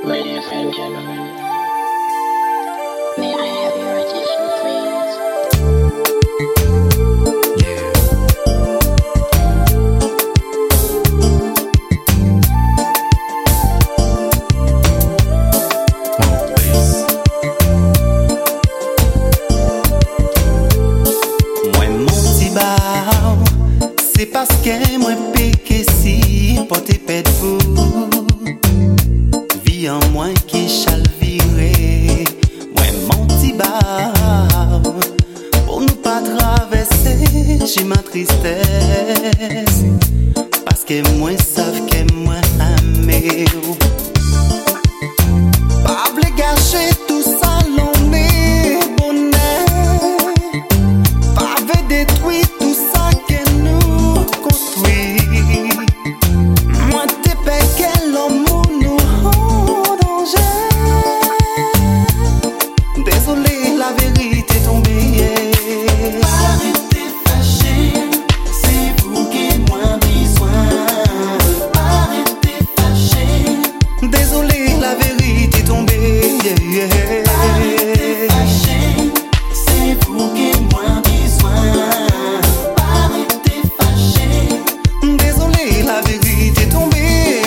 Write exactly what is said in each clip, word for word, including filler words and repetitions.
Ladies and gentlemen, may I have your attention, please? Yeah. Oh, please. Moi, mon petit bao, c'est parce que moi piqué si porté pète vous. Vie en moi qui chalviré. Moi, mon petit bao, pour nous pas traverser, j'ai ma tristesse. Parce que moi savent que moi aimé. Pas vle gâcher tout ça, l'on est bonheur. Pas vle détruire tout ça que nous construit. Moi t'es péqué l'homme nous en danger. Désolé, la vérité tombée. Arrêtez fâché, c'est vous qui moins besoin. Arrêtez fâché, Désolé, la vérité tombée. arrêtez fâché, c'est vous qui moins besoin. Arrêtez fâché, Désolé, la vérité tombée.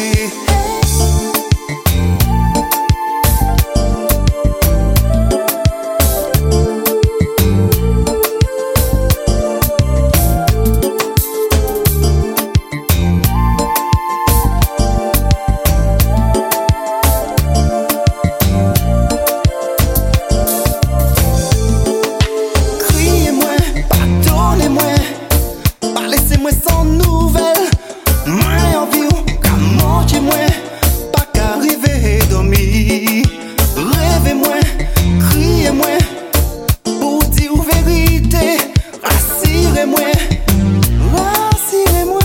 Criez-moi, pardonnez-moi, pas laissez-moi sans nouvelles. Moi envie qu'à manger moi, pas qu'à rêver dormir. Rêvez-moi, criez-moi, pour dire vérité. Rassurez-moi, rassurez-moi.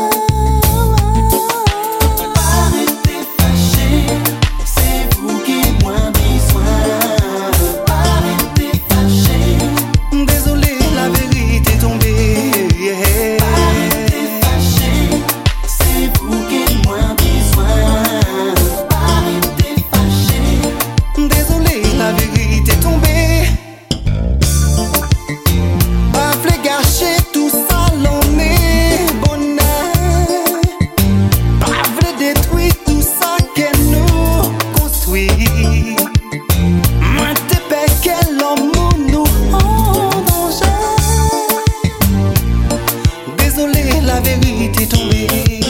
arrêtez fâché, c'est vous qui moins besoin. Arrêtez fâché, Désolé, la vérité tombée. arrêtez fâché, c'est vous qui moins besoin. Arrêtez fâché, Désolé, la vérité tombée. Pas vle gâcher tout ça, l'on est bonheur. Pas vle détruire tout ça que nous construit. Moi t'es péqué l'homme nous en danger. Désolé, la vérité tombée.